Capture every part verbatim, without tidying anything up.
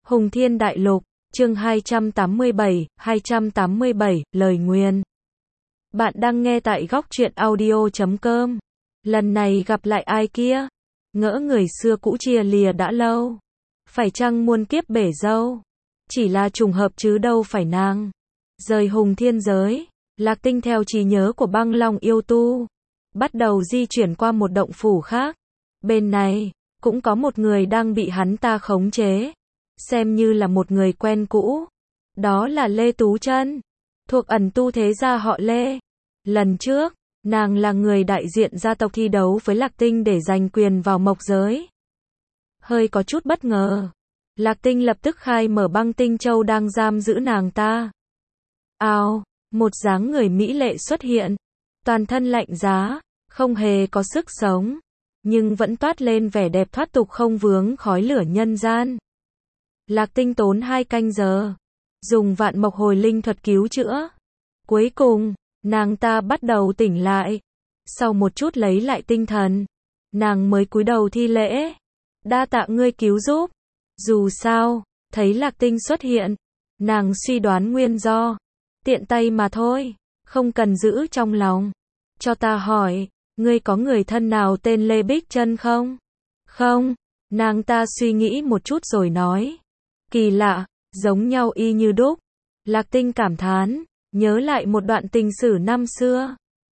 Hùng Thiên Đại Lục, chương hai trăm tám mươi bảy, hai trăm tám mươi bảy, lời nguyền. Bạn đang nghe tại góc truyện audio chấm com. Lần này gặp lại ai kia? Ngỡ người xưa cũ chia lìa đã lâu. Phải chăng muôn kiếp bể dâu? Chỉ là trùng hợp chứ đâu phải nàng. Rời Hùng Thiên giới, Lạc Tinh theo trí nhớ của Băng Long yêu tu, bắt đầu di chuyển qua một động phủ khác. Bên này, cũng có một người đang bị hắn ta khống chế. Xem như là một người quen cũ. Đó là Lê Tú Chân, thuộc ẩn tu thế gia họ Lê. Lần trước, nàng là người đại diện gia tộc thi đấu với Lạc Tinh để giành quyền vào mộc giới. Hơi có chút bất ngờ, Lạc Tinh lập tức khai mở Băng Tinh Châu đang giam giữ nàng ta. Ao, một dáng người mỹ lệ xuất hiện, toàn thân lạnh giá, không hề có sức sống, nhưng vẫn toát lên vẻ đẹp thoát tục không vướng khói lửa nhân gian. Lạc Tinh tốn hai canh giờ, dùng vạn mộc hồi linh thuật cứu chữa. Cuối cùng, nàng ta bắt đầu tỉnh lại. Sau một chút lấy lại tinh thần, nàng mới cúi đầu thi lễ. Đa tạ ngươi cứu giúp. Dù sao, thấy Lạc Tinh xuất hiện, nàng suy đoán nguyên do. Tiện tay mà thôi, không cần giữ trong lòng. Cho ta hỏi, ngươi có người thân nào tên Lê Bích Chân không? Không, nàng ta suy nghĩ một chút rồi nói. Kỳ lạ, giống nhau y như đúc. Lạc Tinh cảm thán, nhớ lại một đoạn tình sử năm xưa.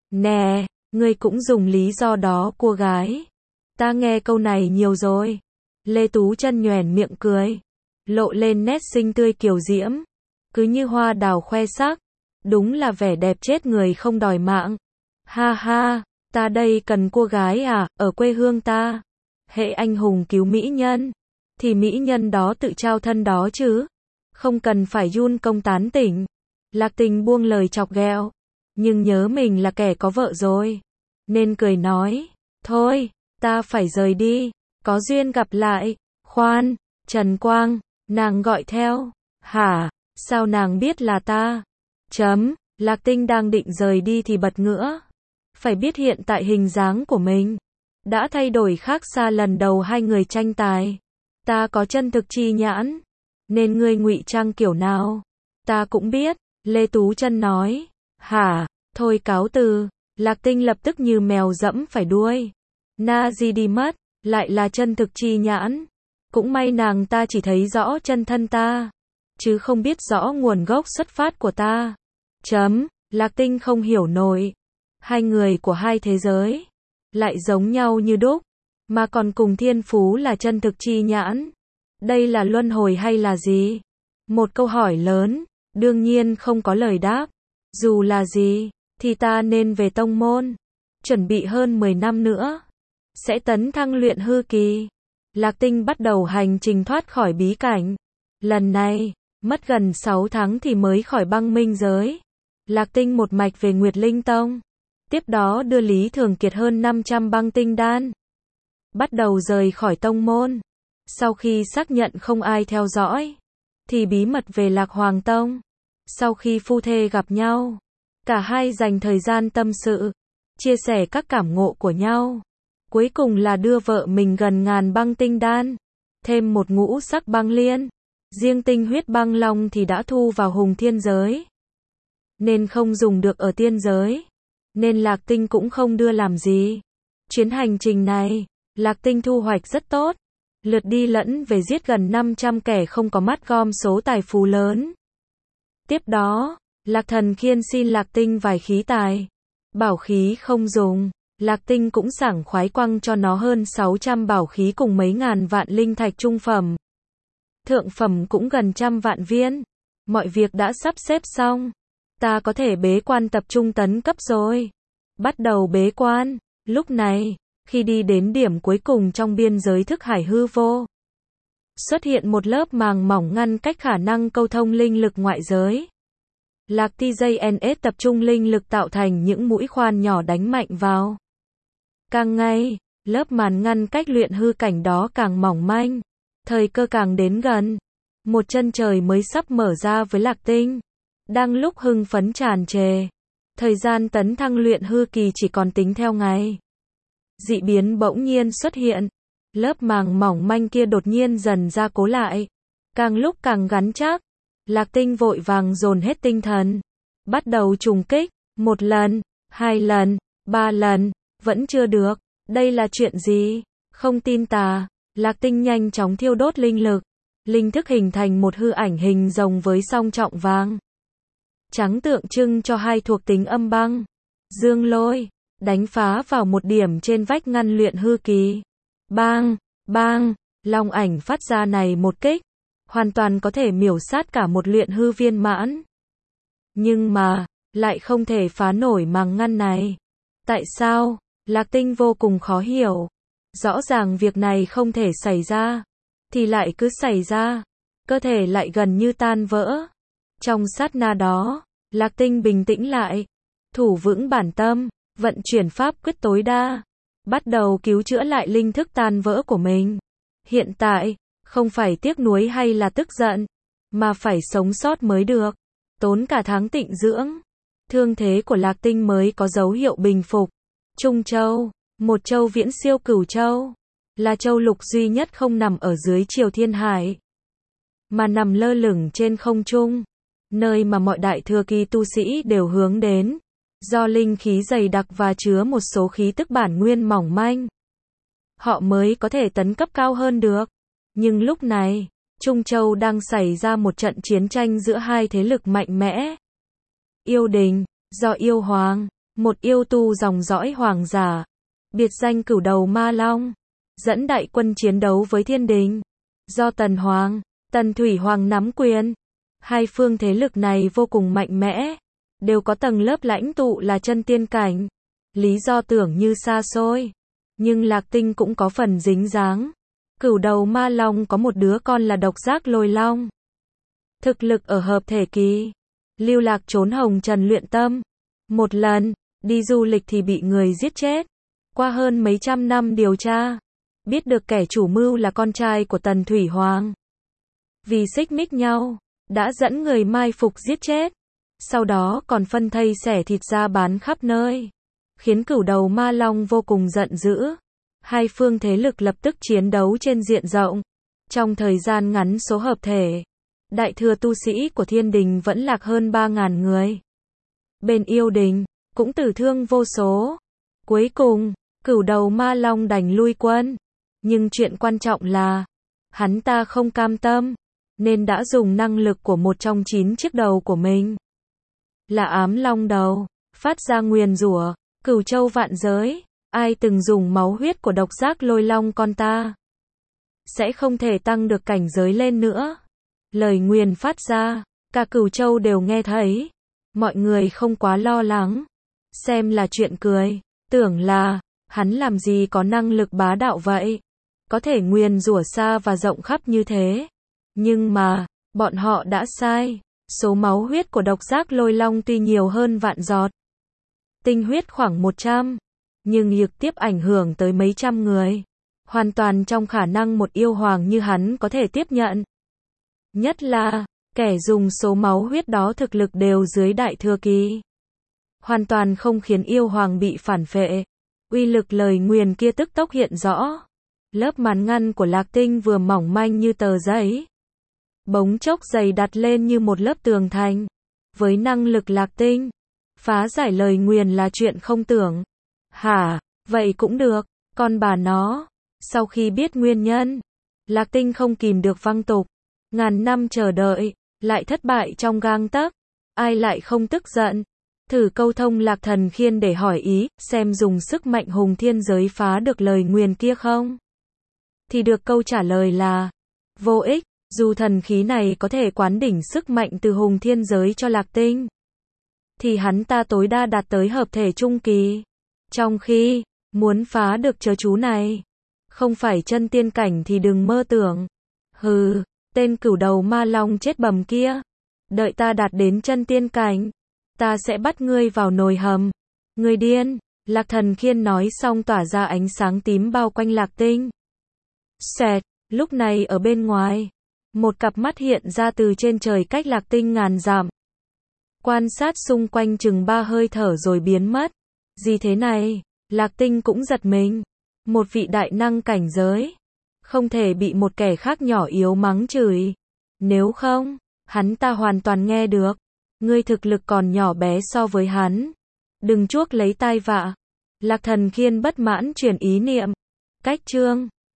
Nè, ngươi cũng dùng lý do đó cô gái. Ta nghe câu này nhiều rồi. Lê Tú Chân nhoẻn miệng cười, lộ lên nét xinh tươi kiều diễm, cứ như hoa đào khoe sắc. Đúng là vẻ đẹp chết người không đòi mạng. Ha ha, ta đây cần cô gái à, ở quê hương ta. Hệ anh hùng cứu mỹ nhân, thì mỹ nhân đó tự trao thân đó chứ. Không cần phải Yun công tán tỉnh. Lạc Tinh buông lời chọc ghẹo, nhưng nhớ mình là kẻ có vợ rồi, nên cười nói, thôi, ta phải rời đi, có duyên gặp lại. Khoan, Trần Quang, nàng gọi theo. Hả, sao nàng biết là ta? Chấm, Lạc Tinh đang định rời đi thì bật ngửa. Phải biết hiện tại hình dáng của mình đã thay đổi khác xa lần đầu hai người tranh tài. Ta có chân thực chi nhãn, nên ngươi ngụy trang kiểu nào, ta cũng biết. Lê Tú Chân nói. Hả, thôi cáo từ. Lạc Tinh lập tức như mèo dẫm phải đuôi. Na di đi mất, lại là chân thực chi nhãn. Cũng may nàng ta chỉ thấy rõ chân thân ta, chứ không biết rõ nguồn gốc xuất phát của ta. Chấm, Lạc Tinh không hiểu nổi. Hai người của hai thế giới, lại giống nhau như đúc, mà còn cùng thiên phú là chân thực chi nhãn. Đây là luân hồi hay là gì? Một câu hỏi lớn, đương nhiên không có lời đáp. Dù là gì, thì ta nên về tông môn. Chuẩn bị hơn mười năm nữa, sẽ tấn thăng luyện hư kỳ. Lạc Tinh bắt đầu hành trình thoát khỏi bí cảnh. Lần này, mất gần sáu tháng thì mới khỏi băng minh giới. Lạc Tinh một mạch về Nguyệt Linh Tông. Tiếp đó đưa Lý Thường Kiệt hơn năm trăm băng tinh đan. Bắt đầu rời khỏi tông môn. Sau khi xác nhận không ai theo dõi, thì bí mật về Lạc Hoàng Tông. Sau khi phu thê gặp nhau, cả hai dành thời gian tâm sự, chia sẻ các cảm ngộ của nhau. Cuối cùng là đưa vợ mình gần ngàn băng tinh đan, thêm một ngũ sắc băng liên. Riêng tinh huyết băng long thì đã thu vào Hùng Thiên giới, nên không dùng được ở tiên giới, nên Lạc Tinh cũng không đưa làm gì. Chuyến hành trình này, Lạc Tinh thu hoạch rất tốt. Lượt đi lẫn về giết gần năm trăm kẻ không có mắt, gom số tài phú lớn. Tiếp đó, Lạc Thần khiên xin Lạc Tinh vài khí tài. Bảo khí không dùng, Lạc Tinh cũng sảng khoái quăng cho nó hơn sáu trăm bảo khí cùng mấy ngàn vạn linh thạch trung phẩm. Thượng phẩm cũng gần trăm vạn viên. Mọi việc đã sắp xếp xong. Ta có thể bế quan tập trung tấn cấp rồi. Bắt đầu bế quan. Lúc này, khi đi đến điểm cuối cùng trong biên giới thức hải hư vô, xuất hiện một lớp màng mỏng ngăn cách khả năng câu thông linh lực ngoại giới. Lạc tê giê en ét tập trung linh lực tạo thành những mũi khoan nhỏ đánh mạnh vào. Càng ngày, lớp màn ngăn cách luyện hư cảnh đó càng mỏng manh. Thời cơ càng đến gần. Một chân trời mới sắp mở ra với Lạc Tinh. Đang lúc hưng phấn tràn trề. Thời gian tấn thăng luyện hư kỳ chỉ còn tính theo ngày. Dị biến bỗng nhiên xuất hiện. Lớp màng mỏng manh kia đột nhiên dần ra cố lại. càng lúc càng gắn chắc. Lạc Tinh vội vàng dồn hết tinh thần, bắt đầu trùng kích, một lần, hai lần, ba lần, vẫn chưa được, đây là chuyện gì? Không tin tà, Lạc Tinh nhanh chóng thiêu đốt linh lực, linh thức hình thành một hư ảnh hình rồng với song trọng vàng trắng tượng trưng cho hai thuộc tính âm băng, dương lôi, đánh phá vào một điểm trên vách ngăn luyện hư kỳ. Bang, bang, long ảnh phát ra này một kích, hoàn toàn có thể miểu sát cả một luyện hư viên mãn. Nhưng mà, lại không thể phá nổi màng ngăn này. Tại sao? Lạc Tinh vô cùng khó hiểu. Rõ ràng việc này không thể xảy ra, thì lại cứ xảy ra. Cơ thể lại gần như tan vỡ. Trong sát na đó, Lạc Tinh bình tĩnh lại, thủ vững bản tâm, vận chuyển pháp quyết tối đa, bắt đầu cứu chữa lại linh thức tan vỡ của mình. Hiện tại, không phải tiếc nuối hay là tức giận, mà phải sống sót mới được. Tốn cả tháng tịnh dưỡng, thương thế của Lạc Tinh mới có dấu hiệu bình phục. Trung Châu, một châu viễn siêu Cửu Châu, là châu lục duy nhất không nằm ở dưới Triều Thiên Hải, mà nằm lơ lửng trên không trung, nơi mà mọi đại thừa kỳ tu sĩ đều hướng đến, do linh khí dày đặc và chứa một số khí tức bản nguyên mỏng manh. Họ mới có thể tấn cấp cao hơn được. Nhưng lúc này, Trung Châu đang xảy ra một trận chiến tranh giữa hai thế lực mạnh mẽ. Yêu Đình, do Yêu Hoàng, một yêu tu dòng dõi hoàng giả, biệt danh Cửu Đầu Ma Long, dẫn đại quân chiến đấu với Thiên Đình, do Tần Hoàng, Tần Thủy Hoàng nắm quyền. Hai phương thế lực này vô cùng mạnh mẽ, đều có tầng lớp lãnh tụ là chân tiên cảnh. Lý do tưởng như xa xôi, nhưng Lạc Tinh cũng có phần dính dáng. Cửu Đầu Ma Long có một đứa con là Độc Giác Lôi Long, thực lực ở hợp thể kỳ, lưu lạc trốn hồng trần luyện tâm. Một lần, đi du lịch thì bị người giết chết. Qua hơn mấy trăm năm điều tra, biết được kẻ chủ mưu là con trai của Tần Thủy Hoàng. Vì xích mích nhau, đã dẫn người mai phục giết chết. Sau đó còn phân thây xẻ thịt ra bán khắp nơi, khiến Cửu Đầu Ma Long vô cùng giận dữ. Hai phương thế lực lập tức chiến đấu trên diện rộng. Trong thời gian ngắn số hợp thể, đại thừa tu sĩ của Thiên Đình vẫn lạc hơn ba ngàn người. Bên Yêu Đình, cũng tử thương vô số. Cuối cùng, Cửu Đầu Ma Long đành lui quân. Nhưng chuyện quan trọng là, hắn ta không cam tâm, nên đã dùng năng lực của một trong chín chiếc đầu của mình, là Ám Long Đầu, phát ra nguyền rủa, cửu châu vạn giới. Ai từng dùng máu huyết của Độc Giác Lôi Long con ta, sẽ không thể tăng được cảnh giới lên nữa. Lời nguyền phát ra, cả Cửu Châu đều nghe thấy. Mọi người không quá lo lắng, xem là chuyện cười, tưởng là, hắn làm gì có năng lực bá đạo vậy, có thể nguyền rủa xa và rộng khắp như thế. Nhưng mà, bọn họ đã sai, số máu huyết của Độc Giác Lôi Long tuy nhiều hơn vạn giọt, tinh huyết khoảng một trăm, nhưng trực tiếp ảnh hưởng tới mấy trăm người, hoàn toàn trong khả năng một yêu hoàng như hắn có thể tiếp nhận. Nhất là, kẻ dùng số máu huyết đó thực lực đều dưới đại thừa kỳ, hoàn toàn không khiến yêu hoàng bị phản phệ. Uy lực lời nguyền kia tức tốc hiện rõ. Lớp màn ngăn của Lạc Tinh vừa mỏng manh như tờ giấy, bỗng chốc dày đặt lên như một lớp tường thành. Với năng lực Lạc Tinh, phá giải lời nguyền là chuyện không tưởng. Hả, vậy cũng được, con bà nó. Sau khi biết nguyên nhân, Lạc Tinh không kìm được văng tục. Ngàn năm chờ đợi, lại thất bại trong gang tấc. Ai lại không tức giận? Thử câu thông Lạc Thần Khiên để hỏi ý, xem dùng sức mạnh hùng thiên giới phá được lời nguyền kia không? Thì được câu trả lời là vô ích, dù thần khí này có thể quán đỉnh sức mạnh từ hùng thiên giới cho Lạc Tinh, thì hắn ta tối đa đạt tới hợp thể trung kỳ. Trong khi, muốn phá được chớ chú này, không phải chân tiên cảnh thì đừng mơ tưởng. Hừ, tên Cửu Đầu Ma Long chết bầm kia, đợi ta đạt đến chân tiên cảnh, ta sẽ bắt ngươi vào nồi hầm. Ngươi điên. Lạc Thần Khiên nói xong tỏa ra ánh sáng tím bao quanh Lạc Tinh. Xẹt, lúc này ở bên ngoài, một cặp mắt hiện ra từ trên trời cách Lạc Tinh ngàn dặm. Quan sát xung quanh chừng ba hơi thở rồi biến mất. Gì thế này? Lạc Tinh cũng giật mình. Một vị đại năng cảnh giới, không thể bị một kẻ khác nhỏ yếu mắng chửi. Nếu không, hắn ta hoàn toàn nghe được. Ngươi thực lực còn nhỏ bé so với hắn. Đừng chuốc lấy tai vạ. Lạc Thần Khiên bất mãn chuyển ý niệm. Cách chương